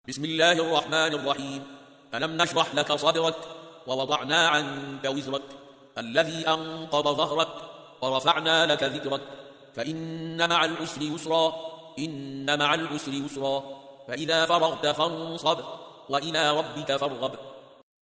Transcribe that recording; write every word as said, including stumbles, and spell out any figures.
بسم الله الرحمن الرحيم. ألم نشرح لك صدرك ووضعنا عنك وزرك الذي أنقض ظهرك ورفعنا لك ذكرك فإن مع العسر يسرا إن مع العسر يسرا فإذا فرغت فانصب وإلى ربك فارغب